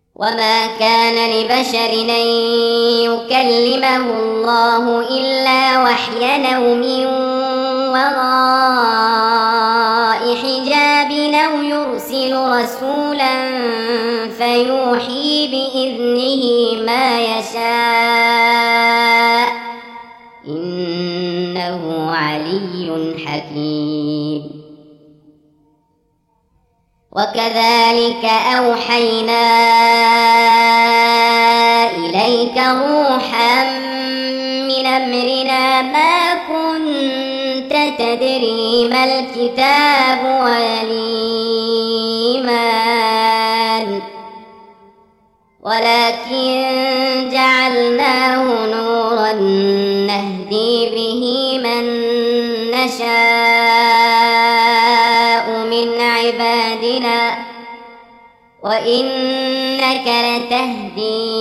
وما كان لبشر أن يكلمه الله إلا وحيا أو من وراء حجاب أو يرسل رسولا فيوحي بإذنه ما يشاء إنه علي حكيم. وكذلك أوحينا إليك روحا من أمرنا ما كنت تدري ما الكتاب ولا الإيمان ولكن جعلناه نورا نهدي به من نشاء من عبادنا وإنك لتهدي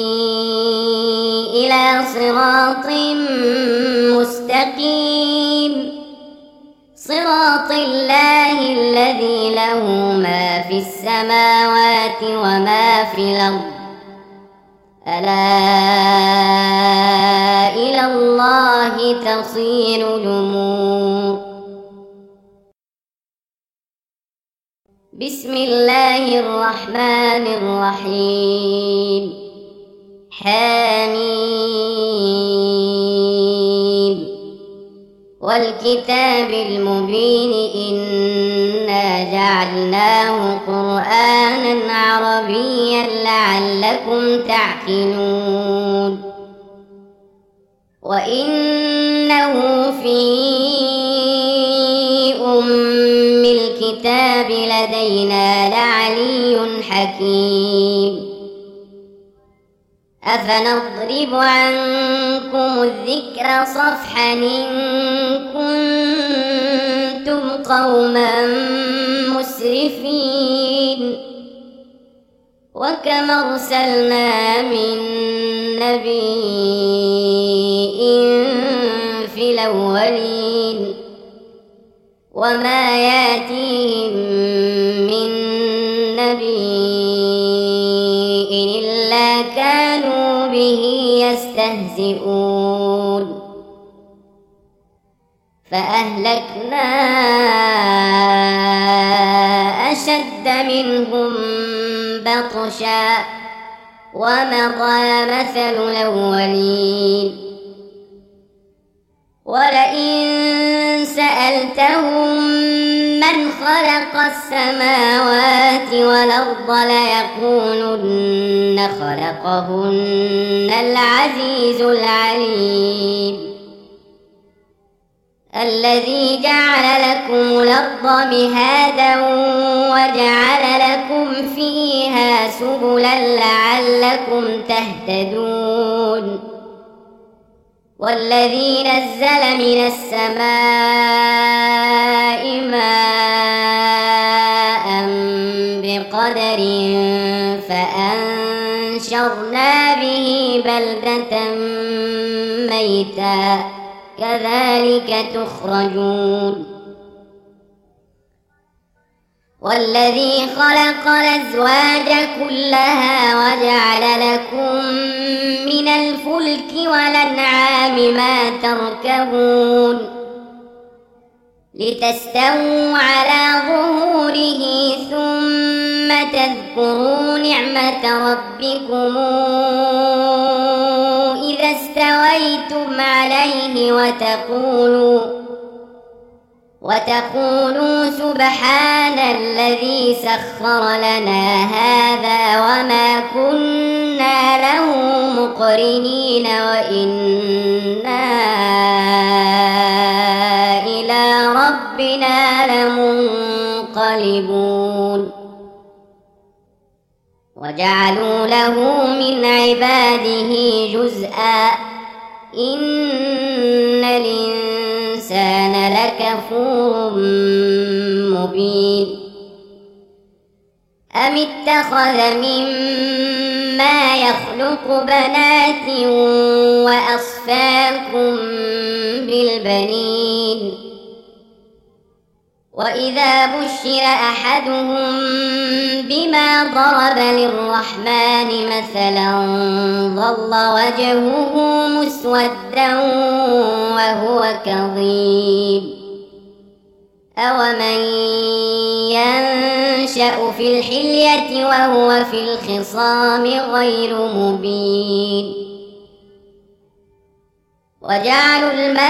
إلى صراط مستقيم صراط الله الذي له ما في السماوات وما في الأرض ألا إلى الله تصير الأمور. بسم الله الرحمن الرحيم. حميم والكتاب المبين إنا جعلناه قرآنا عربيا لعلكم تعقلون وإنه في أم الكتاب لدينا لعلي حكيم. أفنضرب عنكم الذكر صفحا إن كنتم قوما مسرفين وكم أرسلنا من نبي في الأولين وما ياتيهم من نبي إلا كانوا به يستهزئون فأهلكنا أشد منهم بطشا ومضى مثل الأولين ولئن سألتهم من خلق السماوات والأرض ليقولن خلقهن العزيز العليم الذي جعل لكم الأرض مهادا وجعل لكم فيها سبلا لعلكم تهتدون والذي نزل من السماء ماء بقدر فأنشرنا به بلدة ميتا كذلك تخرجون والذي خلق الأزواج كلها وجعل لكم من الفلك والأنعام ما تركبون لتستووا على ظهوره ثم تذكروا نعمة ربكم إذا استويتم عليه وتقولوا سبحان الذي سخر لنا هذا وما كنا له مقرنين وإنا إلى ربنا لمنقلبون وجعلوا له من عباده جزءا إن الإنسان لكفور مبين أم اتخذ مما يخلق بنات وأصفاكم بالبنين وإذا بشر أحدهم بما ضرب للرحمن مثلا ظل وجهه مسودا وهو كظيم أومن ينشأ في الحلية وهو في الخصام غير مبين وجعلوا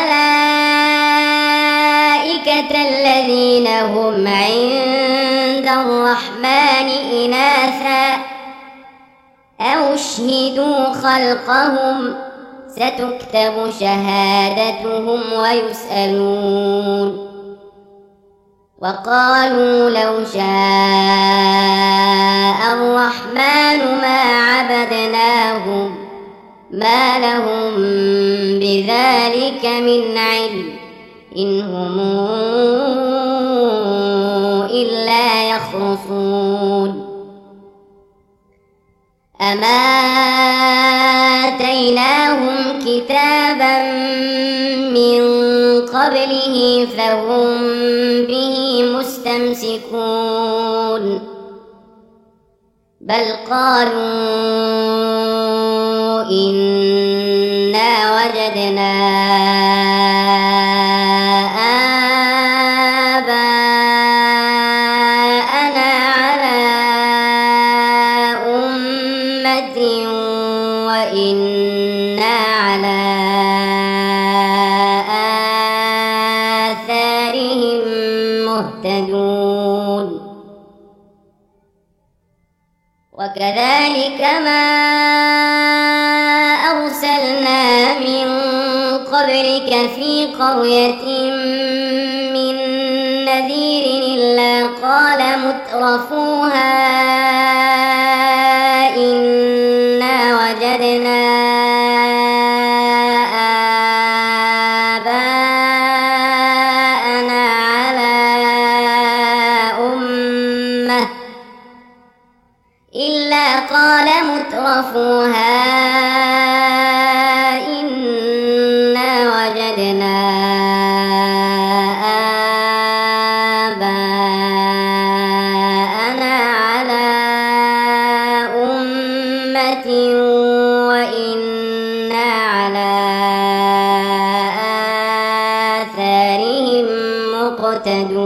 الملائكة الذين هم عند الرحمن إناثا أو اشهدوا خلقهم ستكتب شهادتهم ويسألون وقالوا لو شاء الرحمن ما عبدناهم ما لهم بذلك من علم إن هم إلا يخرصون أما آتيناهم كتابا من قبله فهم به مستمسكون بل قالوا إنا وجدنا آباءنا على أمة وإنا على آثارهم مهتدون وكذلك ما أرسلنا من قبلك في قرية من نذير إلا قال مترفوها إنا وجدنا آباءنا على أمة إلا قال مترفوها إنا وجدنا آباءنا على أمة وإنا على آثارهم مقتدون